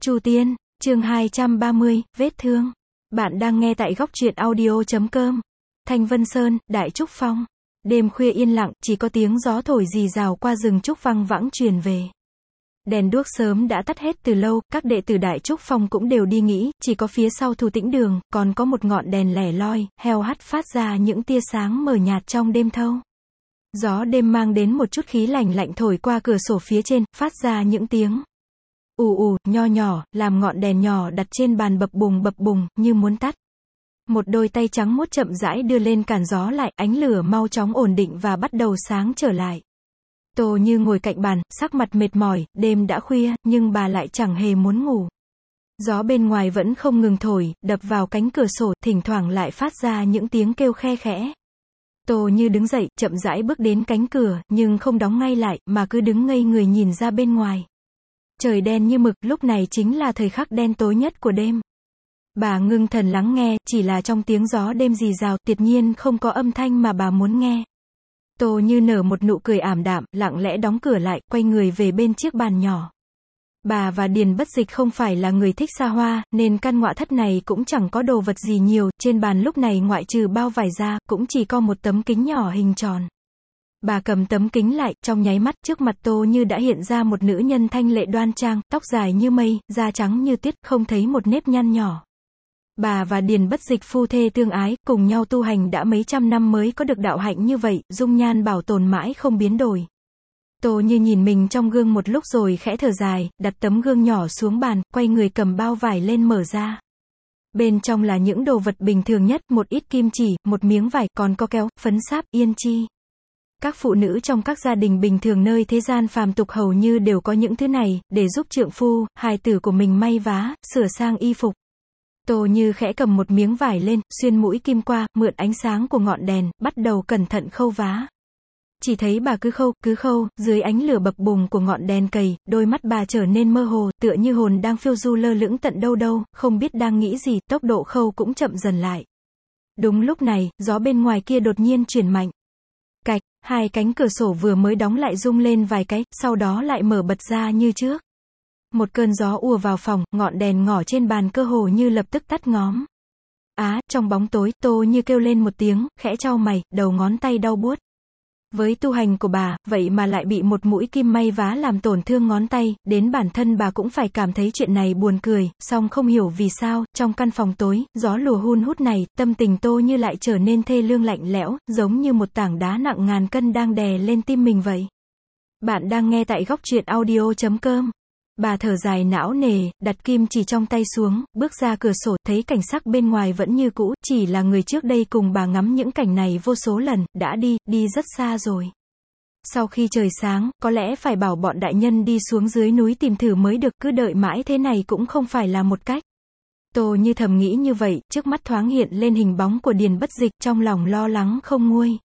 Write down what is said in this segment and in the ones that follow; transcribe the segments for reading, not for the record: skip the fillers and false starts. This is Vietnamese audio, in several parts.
Chu Tiên, chương 230, vết thương. Bạn đang nghe tại góc truyện audio.com. Thanh Vân Sơn, Đại Trúc Phong. Đêm khuya yên lặng, chỉ có tiếng gió thổi rì rào qua rừng trúc văng vẳng truyền về. Đèn đuốc sớm đã tắt hết từ lâu, các đệ tử Đại Trúc Phong cũng đều đi nghỉ, chỉ có phía sau Thu Tĩnh Đường, còn có một ngọn đèn lẻ loi, heo hắt phát ra những tia sáng mờ nhạt trong đêm thâu. Gió đêm mang đến một chút khí lạnh lạnh thổi qua cửa sổ phía trên, phát ra những tiếng ù ù, nho nhỏ, làm ngọn đèn nhỏ đặt trên bàn bập bùng, như muốn tắt. Một đôi tay trắng muốt chậm rãi đưa lên cản gió lại, ánh lửa mau chóng ổn định và bắt đầu sáng trở lại. Tô Như ngồi cạnh bàn, sắc mặt mệt mỏi, đêm đã khuya, nhưng bà lại chẳng hề muốn ngủ. Gió bên ngoài vẫn không ngừng thổi, đập vào cánh cửa sổ, thỉnh thoảng lại phát ra những tiếng kêu khe khẽ. Tô Như đứng dậy, chậm rãi bước đến cánh cửa, nhưng không đóng ngay lại, mà cứ đứng ngây người nhìn ra bên ngoài. Trời đen như mực, lúc này chính là thời khắc đen tối nhất của đêm. Bà ngưng thần lắng nghe, chỉ là trong tiếng gió đêm rì rào, tuyệt nhiên không có âm thanh mà bà muốn nghe. Tô Như nở một nụ cười ảm đạm, lặng lẽ đóng cửa lại, quay người về bên chiếc bàn nhỏ. Bà và Điền Bất Dịch không phải là người thích xa hoa, nên căn ngọa thất này cũng chẳng có đồ vật gì nhiều, trên bàn lúc này ngoại trừ bao vải ra, cũng chỉ có một tấm kính nhỏ hình tròn. Bà cầm tấm kính lại, trong nháy mắt, trước mặt Tô Như đã hiện ra một nữ nhân thanh lệ đoan trang, tóc dài như mây, da trắng như tuyết, không thấy một nếp nhăn nhỏ. Bà và Điền Bất Dịch phu thê tương ái, cùng nhau tu hành đã mấy trăm năm mới có được đạo hạnh như vậy, dung nhan bảo tồn mãi không biến đổi. Tô Như nhìn mình trong gương một lúc rồi khẽ thở dài, đặt tấm gương nhỏ xuống bàn, quay người cầm bao vải lên mở ra. Bên trong là những đồ vật bình thường nhất, một ít kim chỉ, một miếng vải, còn có kéo, phấn sáp, yên chi. Các phụ nữ trong các gia đình bình thường nơi thế gian phàm tục hầu như đều có những thứ này, để giúp trượng phu, hài tử của mình may vá, sửa sang y phục. Tô Như khẽ cầm một miếng vải lên, xuyên mũi kim qua, mượn ánh sáng của ngọn đèn, bắt đầu cẩn thận khâu vá. Chỉ thấy bà cứ khâu, dưới ánh lửa bập bùng của ngọn đèn cầy, đôi mắt bà trở nên mơ hồ, tựa như hồn đang phiêu du lơ lửng tận đâu, không biết đang nghĩ gì, tốc độ khâu cũng chậm dần lại. Đúng lúc này, gió bên ngoài kia đột nhiên chuyển mạnh. Cạch, hai cánh cửa sổ vừa mới đóng lại rung lên vài cái, sau đó lại mở bật ra như trước. Một cơn gió ùa vào phòng, ngọn đèn ngỏ trên bàn cơ hồ như lập tức tắt ngóm. Trong bóng tối, Tô Như kêu lên một tiếng, khẽ chau mày, đầu ngón tay đau buốt. Với tu hành của bà, vậy mà lại bị một mũi kim may vá làm tổn thương ngón tay, đến bản thân bà cũng phải cảm thấy chuyện này buồn cười, song không hiểu vì sao, trong căn phòng tối, gió lùa hun hút này, tâm tình Tô Như lại trở nên thê lương lạnh lẽo, giống như một tảng đá nặng ngàn cân đang đè lên tim mình vậy. Bạn đang nghe tại góc truyện audio.com. Bà thở dài não nề, đặt kim chỉ trong tay xuống, bước ra cửa sổ, thấy cảnh sắc bên ngoài vẫn như cũ, chỉ là người trước đây cùng bà ngắm những cảnh này vô số lần, đã đi rất xa rồi. Sau khi trời sáng, có lẽ phải bảo bọn đại nhân đi xuống dưới núi tìm thử mới được, cứ đợi mãi thế này cũng không phải là một cách. Tô Như thầm nghĩ như vậy, trước mắt thoáng hiện lên hình bóng của Điền Bất Dịch, trong lòng lo lắng không nguôi.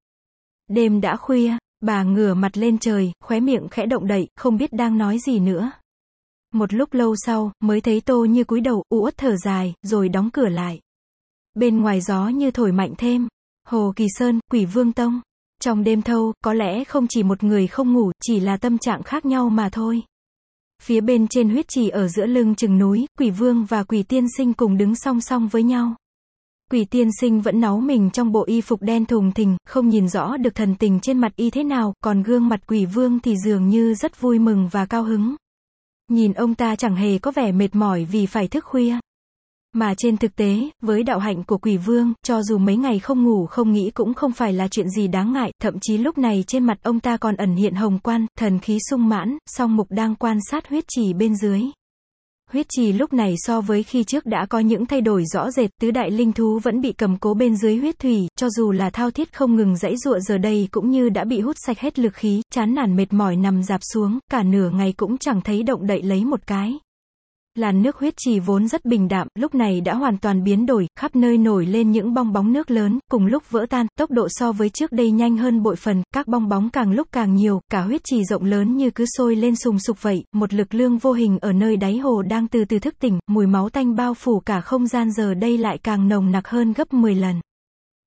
Đêm đã khuya, bà ngửa mặt lên trời, khóe miệng khẽ động đậy, không biết đang nói gì nữa. Một lúc lâu sau, mới thấy Tô Như cúi đầu, uất thở dài, rồi đóng cửa lại. Bên ngoài gió như thổi mạnh thêm. Hồ Kỳ Sơn, Quỷ Vương Tông. Trong đêm thâu, có lẽ không chỉ một người không ngủ, chỉ là tâm trạng khác nhau mà thôi. Phía bên trên huyết trì ở giữa lưng chừng núi, Quỷ Vương và Quỷ Tiên Sinh cùng đứng song song với nhau. Quỷ Tiên Sinh vẫn náu mình trong bộ y phục đen thùng thình, không nhìn rõ được thần tình trên mặt y thế nào, còn gương mặt Quỷ Vương thì dường như rất vui mừng và cao hứng. Nhìn ông ta chẳng hề có vẻ mệt mỏi vì phải thức khuya. Mà trên thực tế, với đạo hạnh của Quỷ Vương, cho dù mấy ngày không ngủ không nghĩ cũng không phải là chuyện gì đáng ngại, thậm chí lúc này trên mặt ông ta còn ẩn hiện hồng quang, thần khí sung mãn, song mục đang quan sát huyết trì bên dưới. Huyết trì lúc này so với khi trước đã có những thay đổi rõ rệt, tứ đại linh thú vẫn bị cầm cố bên dưới huyết thủy, cho dù là Thao Thiết không ngừng giãy giụa giờ đây cũng như đã bị hút sạch hết lực khí, chán nản mệt mỏi nằm rạp xuống, cả nửa ngày cũng chẳng thấy động đậy lấy một cái. Làn nước huyết trì vốn rất bình đạm, lúc này đã hoàn toàn biến đổi, khắp nơi nổi lên những bong bóng nước lớn, cùng lúc vỡ tan, tốc độ so với trước đây nhanh hơn bội phần, các bong bóng càng lúc càng nhiều, cả huyết trì rộng lớn như cứ sôi lên sùng sục vậy, một lực lượng vô hình ở nơi đáy hồ đang từ từ thức tỉnh, mùi máu tanh bao phủ cả không gian giờ đây lại càng nồng nặc hơn gấp 10 lần.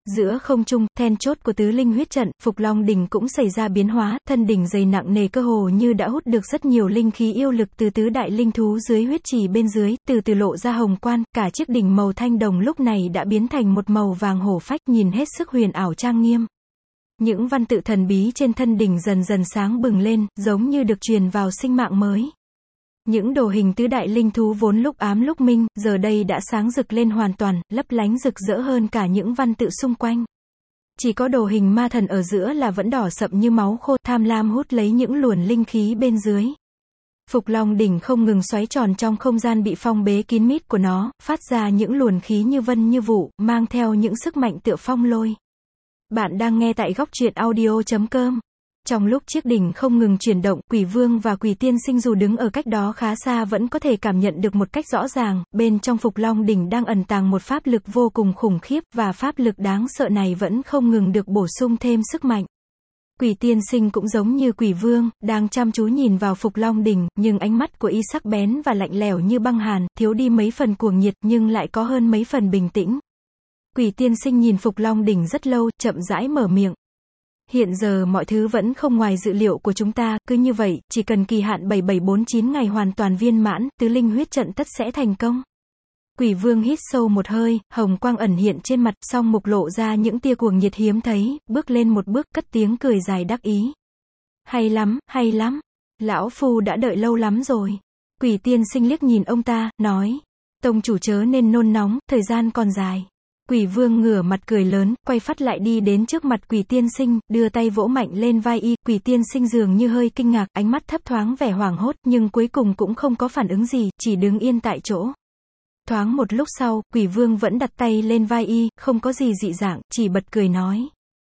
Giữa không trung, then chốt của tứ linh huyết trận, Phục Long đỉnh cũng xảy ra biến hóa, thân đỉnh dày nặng nề cơ hồ như đã hút được rất nhiều linh khí yêu lực từ tứ đại linh thú dưới huyết trì bên dưới, từ từ lộ ra hồng quan, cả chiếc đỉnh màu thanh đồng lúc này đã biến thành một màu vàng hổ phách, nhìn hết sức huyền ảo trang nghiêm. Những văn tự thần bí trên thân đỉnh dần dần sáng bừng lên, giống như được truyền vào sinh mạng mới. Những đồ hình tứ đại linh thú vốn lúc ám lúc minh, giờ đây đã sáng rực lên hoàn toàn, lấp lánh rực rỡ hơn cả những văn tự xung quanh. Chỉ có đồ hình ma thần ở giữa là vẫn đỏ sậm như máu khô, tham lam hút lấy những luồn linh khí bên dưới. Phục Long đỉnh không ngừng xoáy tròn trong không gian bị phong bế kín mít của nó, phát ra những luồn khí như vân như vụ, mang theo những sức mạnh tựa phong lôi. Bạn đang nghe tại góc truyện audio.com. Trong lúc chiếc đỉnh không ngừng chuyển động, Quỷ Vương và Quỷ Tiên Sinh dù đứng ở cách đó khá xa vẫn có thể cảm nhận được một cách rõ ràng, bên trong Phục Long đỉnh đang ẩn tàng một pháp lực vô cùng khủng khiếp, và pháp lực đáng sợ này vẫn không ngừng được bổ sung thêm sức mạnh. Quỷ Tiên Sinh cũng giống như Quỷ Vương, đang chăm chú nhìn vào Phục Long đỉnh, nhưng ánh mắt của y sắc bén và lạnh lẽo như băng hàn, thiếu đi mấy phần cuồng nhiệt nhưng lại có hơn mấy phần bình tĩnh. Quỷ Tiên Sinh nhìn Phục Long đỉnh rất lâu, chậm rãi mở miệng. Hiện giờ mọi thứ vẫn không ngoài dự liệu của chúng ta, cứ như vậy, chỉ cần kỳ hạn 7749 ngày hoàn toàn viên mãn, tứ linh huyết trận tất sẽ thành công. Quỷ Vương hít sâu một hơi, hồng quang ẩn hiện trên mặt, song mục lộ ra những tia cuồng nhiệt hiếm thấy, bước lên một bước, cất tiếng cười dài đắc ý. Hay lắm, hay lắm. Lão Phu đã đợi lâu lắm rồi. Quỷ Tiên Sinh liếc nhìn ông ta, nói. Tông chủ chớ nên nôn nóng, thời gian còn dài. Quỷ Vương ngửa mặt cười lớn, quay phắt lại đi đến trước mặt Quỷ Tiên Sinh, đưa tay vỗ mạnh lên vai y. Quỷ Tiên Sinh dường như hơi kinh ngạc, ánh mắt thấp thoáng vẻ hoảng hốt, nhưng cuối cùng cũng không có phản ứng gì, chỉ đứng yên tại chỗ. Thoáng một lúc sau, Quỷ Vương vẫn đặt tay lên vai y, không có gì dị dạng, chỉ bật cười nói.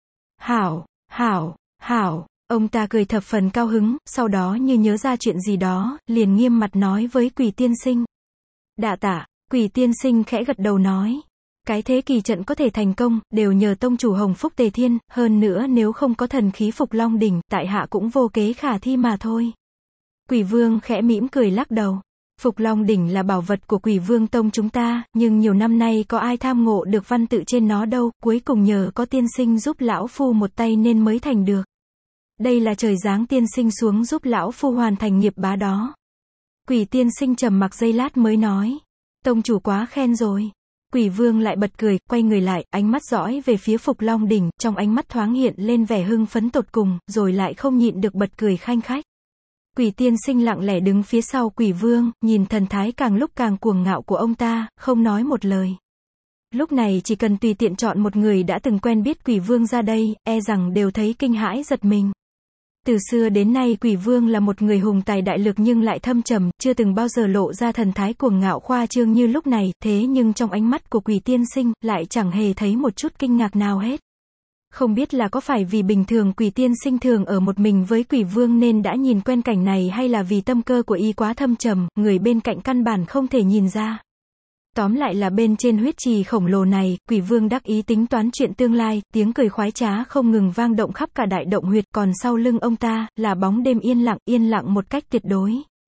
Hảo, hảo, hảo. Ông ta cười thập phần cao hứng, sau đó như nhớ ra chuyện gì đó, liền nghiêm mặt nói với Quỷ Tiên Sinh. Đa tạ. Quỷ Tiên Sinh khẽ gật đầu nói. Cái thế kỳ trận có thể thành công, đều nhờ tông chủ Hồng Phúc Tề Thiên, hơn nữa nếu không có thần khí Phục Long đỉnh, tại hạ cũng vô kế khả thi mà thôi. Quỷ Vương khẽ mỉm cười lắc đầu. Phục Long đỉnh là bảo vật của Quỷ Vương tông chúng ta, nhưng nhiều năm nay có ai tham ngộ được văn tự trên nó đâu, cuối cùng nhờ có tiên sinh giúp lão phu một tay nên mới thành được. Đây là trời giáng tiên sinh xuống giúp lão phu hoàn thành nghiệp bá đó. Quỷ Tiên Sinh trầm mặc giây lát mới nói. Tông chủ quá khen rồi. Quỷ Vương lại bật cười, quay người lại, ánh mắt dõi về phía Phục Long đỉnh, trong ánh mắt thoáng hiện lên vẻ hưng phấn tột cùng, rồi lại không nhịn được bật cười khanh khách. Quỷ Tiên Sinh lặng lẽ đứng phía sau Quỷ Vương, nhìn thần thái càng lúc càng cuồng ngạo của ông ta, không nói một lời. Lúc này chỉ cần tùy tiện chọn một người đã từng quen biết Quỷ Vương ra đây, e rằng đều thấy kinh hãi giật mình. Từ xưa đến nay Quỷ Vương là một người hùng tài đại lực nhưng lại thâm trầm, chưa từng bao giờ lộ ra thần thái cuồng ngạo khoa trương như lúc này, thế nhưng trong ánh mắt của Quỷ Tiên Sinh, lại chẳng hề thấy một chút kinh ngạc nào hết. Không biết là có phải vì bình thường Quỷ Tiên Sinh thường ở một mình với Quỷ Vương nên đã nhìn quen cảnh này hay là vì tâm cơ của y quá thâm trầm, người bên cạnh căn bản không thể nhìn ra. Tóm lại là bên trên huyết trì khổng lồ này, Quỷ Vương đắc ý tính toán chuyện tương lai, tiếng cười khoái trá không ngừng vang động khắp cả đại động huyệt, còn sau lưng ông ta, là bóng đêm yên lặng một cách tuyệt đối.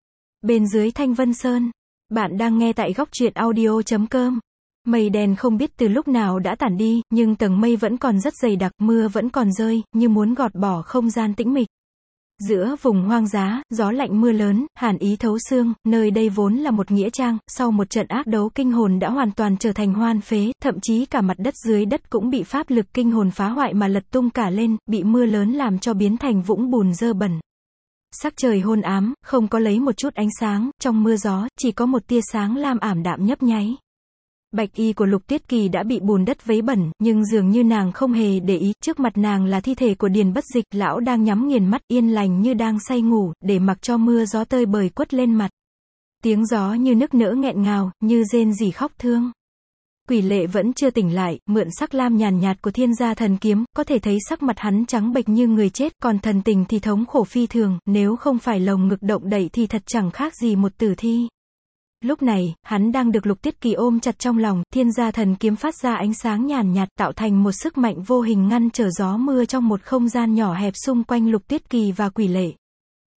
Bên dưới Thanh Vân Sơn, bạn đang nghe tại góc truyện audio.com. Mây đen không biết từ lúc nào đã tản đi, nhưng tầng mây vẫn còn rất dày đặc, mưa vẫn còn rơi, như muốn gọt bỏ không gian tĩnh mịch. Giữa vùng hoang dã, gió lạnh mưa lớn, hàn ý thấu xương, nơi đây vốn là một nghĩa trang, sau một trận ác đấu kinh hồn đã hoàn toàn trở thành hoan phế, thậm chí cả mặt đất dưới đất cũng bị pháp lực kinh hồn phá hoại mà lật tung cả lên, bị mưa lớn làm cho biến thành vũng bùn dơ bẩn. Sắc trời hôn ám, không có lấy một chút ánh sáng, trong mưa gió, chỉ có một tia sáng lam ảm đạm nhấp nháy. Bạch y của Lục Tuyết Kỳ đã bị bùn đất vấy bẩn, nhưng dường như nàng không hề để ý, trước mặt nàng là thi thể của Điền Bất Dịch, lão đang nhắm nghiền mắt, yên lành như đang say ngủ, để mặc cho mưa gió tơi bời quất lên mặt. Tiếng gió như nức nở nghẹn ngào, như rên rỉ khóc thương. Quỷ Lệ vẫn chưa tỉnh lại, mượn sắc lam nhàn nhạt của Thiên Gia Thần Kiếm, có thể thấy sắc mặt hắn trắng bệch như người chết, còn thần tình thì thống khổ phi thường, nếu không phải lồng ngực động đậy thì thật chẳng khác gì một tử thi. Lúc này, hắn đang được Lục Tuyết Kỳ ôm chặt trong lòng, Thiên Gia Thần Kiếm phát ra ánh sáng nhàn nhạt, tạo thành một sức mạnh vô hình ngăn trở gió mưa trong một không gian nhỏ hẹp xung quanh Lục Tuyết Kỳ và Quỷ Lệ.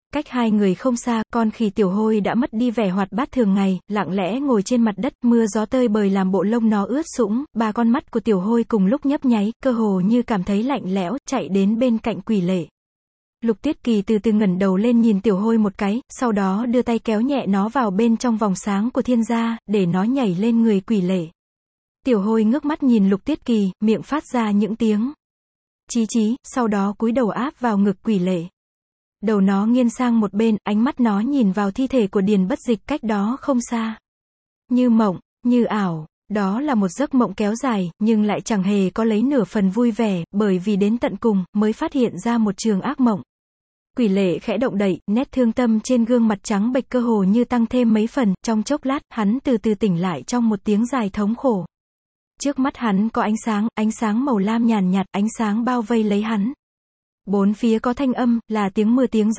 Cách hai người không xa, con khỉ Tiểu Hôi đã mất đi vẻ hoạt bát thường ngày, lặng lẽ ngồi trên mặt đất, mưa gió tơi bời làm bộ lông nó ướt sũng, ba con mắt của Tiểu Hôi cùng lúc nhấp nháy, cơ hồ như cảm thấy lạnh lẽo, chạy đến bên cạnh Quỷ Lệ. Lục Tuyết Kỳ từ từ ngẩng đầu lên nhìn Tiểu Hôi một cái, sau đó đưa tay kéo nhẹ nó vào bên trong vòng sáng của thiên gia, để nó nhảy lên người Quỷ Lệ. Tiểu Hôi ngước mắt nhìn Lục Tuyết Kỳ, miệng phát ra những tiếng chí chí, sau đó cúi đầu áp vào ngực Quỷ Lệ. Đầu nó nghiêng sang một bên, ánh mắt nó nhìn vào thi thể của Điền Bất Dịch cách đó không xa. Như mộng, như ảo, đó là một giấc mộng kéo dài, nhưng lại chẳng hề có lấy nửa phần vui vẻ, bởi vì đến tận cùng, mới phát hiện ra một trường ác mộng. Quỷ Lệ khẽ động đậy, nét thương tâm trên gương mặt trắng bệch cơ hồ như tăng thêm mấy phần, trong chốc lát, hắn từ từ tỉnh lại trong một tiếng dài thống khổ. Trước mắt hắn có ánh sáng màu lam nhàn nhạt, ánh sáng bao vây lấy hắn. Bốn phía có thanh âm, là tiếng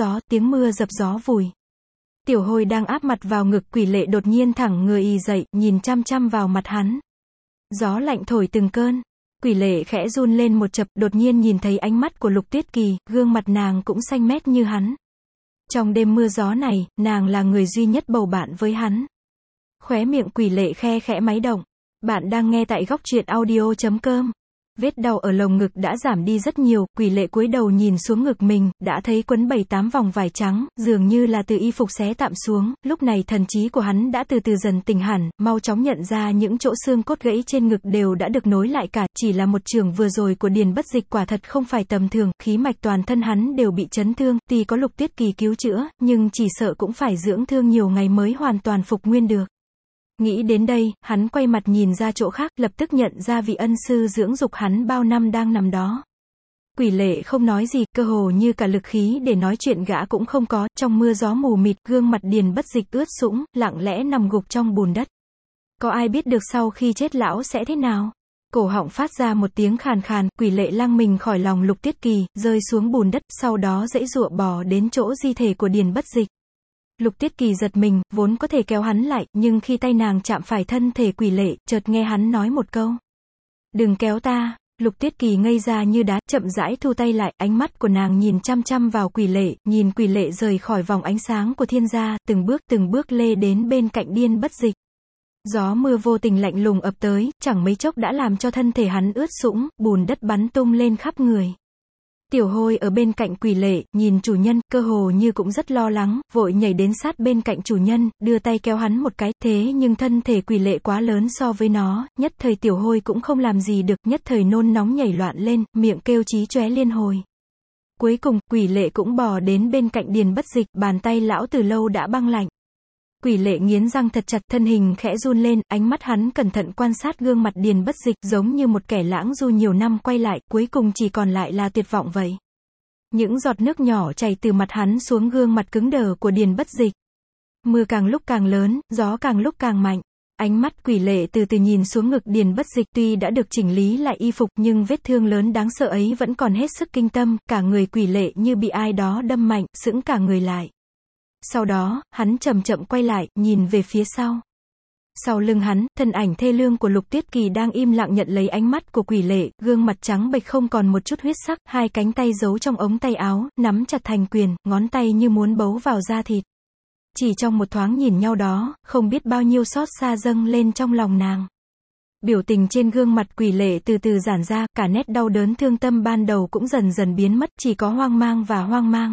mưa dập gió vùi. Tiểu Hôi đang áp mặt vào ngực Quỷ Lệ đột nhiên thẳng người ì dậy, nhìn chăm chăm vào mặt hắn. Gió lạnh thổi từng cơn. Quỷ Lệ khẽ run lên một chập, đột nhiên nhìn thấy ánh mắt của Lục Tuyết Kỳ, gương mặt nàng cũng xanh mét như hắn. Trong đêm mưa gió này, nàng là người duy nhất bầu bạn với hắn. Khóe miệng Quỷ Lệ khe khẽ máy động. Bạn đang nghe tại góc truyện audio.com. Vết đau ở lồng ngực đã giảm đi rất nhiều, Quỷ Lệ cúi đầu nhìn xuống ngực mình, đã thấy quấn 7-8 vòng vải trắng, dường như là từ y phục xé tạm xuống, lúc này thần trí của hắn đã từ từ dần tỉnh hẳn, mau chóng nhận ra những chỗ xương cốt gãy trên ngực đều đã được nối lại cả, chỉ là một chưởng vừa rồi của Điền Bất Dịch quả thật không phải tầm thường, khí mạch toàn thân hắn đều bị chấn thương, tuy có Lục Tuyết Kỳ cứu chữa, nhưng chỉ sợ cũng phải dưỡng thương nhiều ngày mới hoàn toàn phục nguyên được. Nghĩ đến đây, hắn quay mặt nhìn ra chỗ khác, lập tức nhận ra vị ân sư dưỡng dục hắn bao năm đang nằm đó. Quỷ Lệ không nói gì, cơ hồ như cả lực khí để nói chuyện gã cũng không có, trong mưa gió mù mịt, gương mặt Điền Bất Dịch ướt sũng, lặng lẽ nằm gục trong bùn đất. Có ai biết được sau khi chết lão sẽ thế nào? Cổ họng phát ra một tiếng khàn khàn, Quỷ Lệ lăng mình khỏi lòng Lục Tuyết Kỳ, rơi xuống bùn đất, sau đó giãy giụa bò đến chỗ di thể của Điền Bất Dịch. Lục Tuyết Kỳ giật mình, vốn có thể kéo hắn lại, nhưng khi tay nàng chạm phải thân thể Quỷ Lệ, chợt nghe hắn nói một câu. Đừng kéo ta. Lục Tuyết Kỳ ngây ra như đá, chậm rãi thu tay lại, ánh mắt của nàng nhìn chăm chăm vào Quỷ Lệ, nhìn Quỷ Lệ rời khỏi vòng ánh sáng của thiên gia, từng bước lê đến bên cạnh Điền Bất Dịch. Gió mưa vô tình lạnh lùng ập tới, chẳng mấy chốc đã làm cho thân thể hắn ướt sũng, bùn đất bắn tung lên khắp người. Tiểu Hôi ở bên cạnh Quỷ Lệ, nhìn chủ nhân, cơ hồ như cũng rất lo lắng, vội nhảy đến sát bên cạnh chủ nhân, đưa tay kéo hắn một cái, thế nhưng thân thể Quỷ Lệ quá lớn so với nó, nhất thời Tiểu Hôi cũng không làm gì được, nhất thời nôn nóng nhảy loạn lên, miệng kêu chí chóe liên hồi. Cuối cùng, Quỷ Lệ cũng bò đến bên cạnh Điền Bất Dịch, bàn tay lão từ lâu đã băng lạnh. Quỷ Lệ nghiến răng thật chặt, thân hình khẽ run lên, ánh mắt hắn cẩn thận quan sát gương mặt Điền Bất Dịch, giống như một kẻ lãng du nhiều năm quay lại, cuối cùng chỉ còn lại là tuyệt vọng vậy. Những giọt nước nhỏ chảy từ mặt hắn xuống gương mặt cứng đờ của Điền Bất Dịch. Mưa càng lúc càng lớn, gió càng lúc càng mạnh. Ánh mắt Quỷ Lệ từ từ nhìn xuống ngực Điền Bất Dịch, tuy đã được chỉnh lý lại y phục, nhưng vết thương lớn đáng sợ ấy vẫn còn hết sức kinh tâm, cả người Quỷ Lệ như bị ai đó đâm mạnh, sững cả người lại. Sau đó, hắn chậm chậm quay lại, nhìn về phía sau. Sau lưng hắn, thân ảnh thê lương của Lục Tuyết Kỳ đang im lặng nhận lấy ánh mắt của Quỷ Lệ, gương mặt trắng bệch không còn một chút huyết sắc, hai cánh tay giấu trong ống tay áo, nắm chặt thành quyền, ngón tay như muốn bấu vào da thịt. Chỉ trong một thoáng nhìn nhau đó, không biết bao nhiêu xót xa dâng lên trong lòng nàng. Biểu tình trên gương mặt Quỷ Lệ từ từ giãn ra, cả nét đau đớn thương tâm ban đầu cũng dần dần biến mất, chỉ có hoang mang và hoang mang.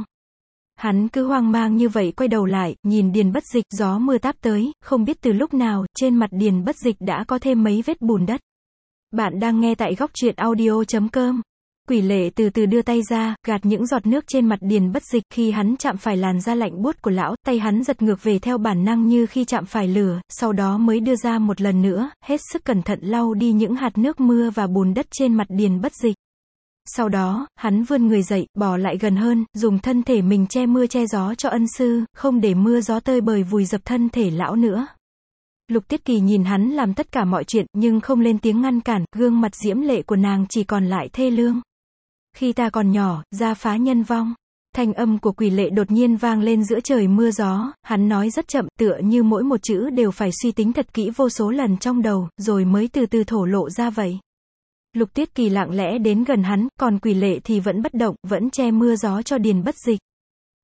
Hắn cứ hoang mang như vậy quay đầu lại, nhìn Điền Bất Dịch, gió mưa táp tới, không biết từ lúc nào, trên mặt Điền Bất Dịch đã có thêm mấy vết bùn đất. Bạn đang nghe tại góc truyện audio.com. Quỷ Lệ từ từ đưa tay ra, gạt những giọt nước trên mặt Điền Bất Dịch, khi hắn chạm phải làn da lạnh buốt của lão, tay hắn giật ngược về theo bản năng như khi chạm phải lửa, sau đó mới đưa ra một lần nữa, hết sức cẩn thận lau đi những hạt nước mưa và bùn đất trên mặt Điền Bất Dịch. Sau đó, hắn vươn người dậy, bò lại gần hơn, dùng thân thể mình che mưa che gió cho ân sư, không để mưa gió tơi bời vùi dập thân thể lão nữa. Lục Tuyết Kỳ nhìn hắn làm tất cả mọi chuyện, nhưng không lên tiếng ngăn cản, gương mặt diễm lệ của nàng chỉ còn lại thê lương. Khi ta còn nhỏ, gia phá nhân vong. Thanh âm của Quỷ Lệ đột nhiên vang lên giữa trời mưa gió, hắn nói rất chậm, tựa như mỗi một chữ đều phải suy tính thật kỹ vô số lần trong đầu, rồi mới từ từ thổ lộ ra vậy. Lục Tuyết Kỳ lặng lẽ đến gần hắn, còn Quỷ Lệ thì vẫn bất động, vẫn che mưa gió cho Điền Bất Dịch.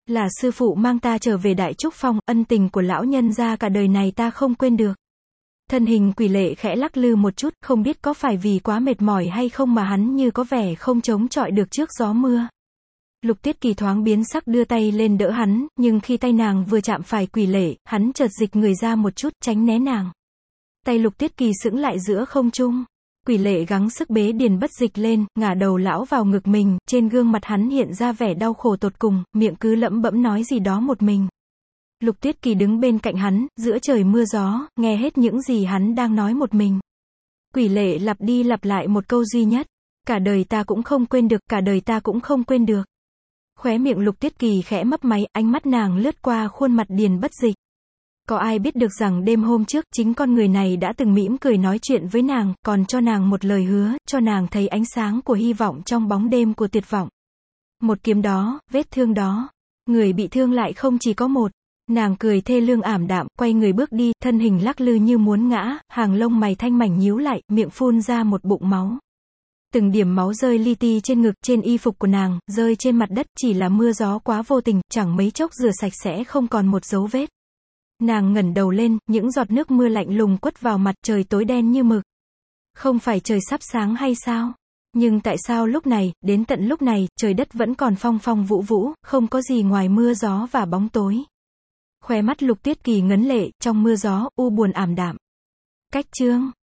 Là sư phụ mang ta trở về Đại Trúc Phong, ân tình của lão nhân gia cả đời này ta không quên được. Thân hình Quỷ Lệ khẽ lắc lư một chút, không biết có phải vì quá mệt mỏi hay không mà hắn như có vẻ không chống chọi được trước gió mưa. Lục Tiết Kỳ thoáng biến sắc đưa tay lên đỡ hắn, nhưng khi tay nàng vừa chạm phải Quỷ Lệ, hắn chợt dịch người ra một chút, tránh né nàng. Tay Lục Tiết Kỳ sững lại giữa không trung. Quỷ Lệ gắng sức bế Điền Bất Dịch lên, ngả đầu lão vào ngực mình, trên gương mặt hắn hiện ra vẻ đau khổ tột cùng, miệng cứ lẩm bẩm nói gì đó một mình. Lục Tiết Kỳ đứng bên cạnh hắn, giữa trời mưa gió, nghe hết những gì hắn đang nói một mình. Quỷ Lệ lặp đi lặp lại một câu duy nhất. Cả đời ta cũng không quên được, cả đời ta cũng không quên được. Khóe miệng Lục Tiết Kỳ khẽ mấp máy, ánh mắt nàng lướt qua khuôn mặt Điền Bất Dịch. Có ai biết được rằng đêm hôm trước, chính con người này đã từng mỉm cười nói chuyện với nàng, còn cho nàng một lời hứa, cho nàng thấy ánh sáng của hy vọng trong bóng đêm của tuyệt vọng. Một kiếm đó, vết thương đó. Người bị thương lại không chỉ có một. Nàng cười thê lương ảm đạm, quay người bước đi, thân hình lắc lư như muốn ngã, hàng lông mày thanh mảnh nhíu lại, miệng phun ra một bụng máu. Từng điểm máu rơi li ti trên ngực, trên y phục của nàng, rơi trên mặt đất, chỉ là mưa gió quá vô tình, chẳng mấy chốc rửa sạch sẽ không còn một dấu vết. Nàng ngẩng đầu lên, những giọt nước mưa lạnh lùng quất vào mặt, trời tối đen như mực. Không phải trời sắp sáng hay sao? Nhưng tại sao lúc này, đến tận lúc này, trời đất vẫn còn phong phong vũ vũ, không có gì ngoài mưa gió và bóng tối. Khóe mắt Lục Tiết Kỳ ngấn lệ, trong mưa gió, u buồn ảm đạm. Cách chương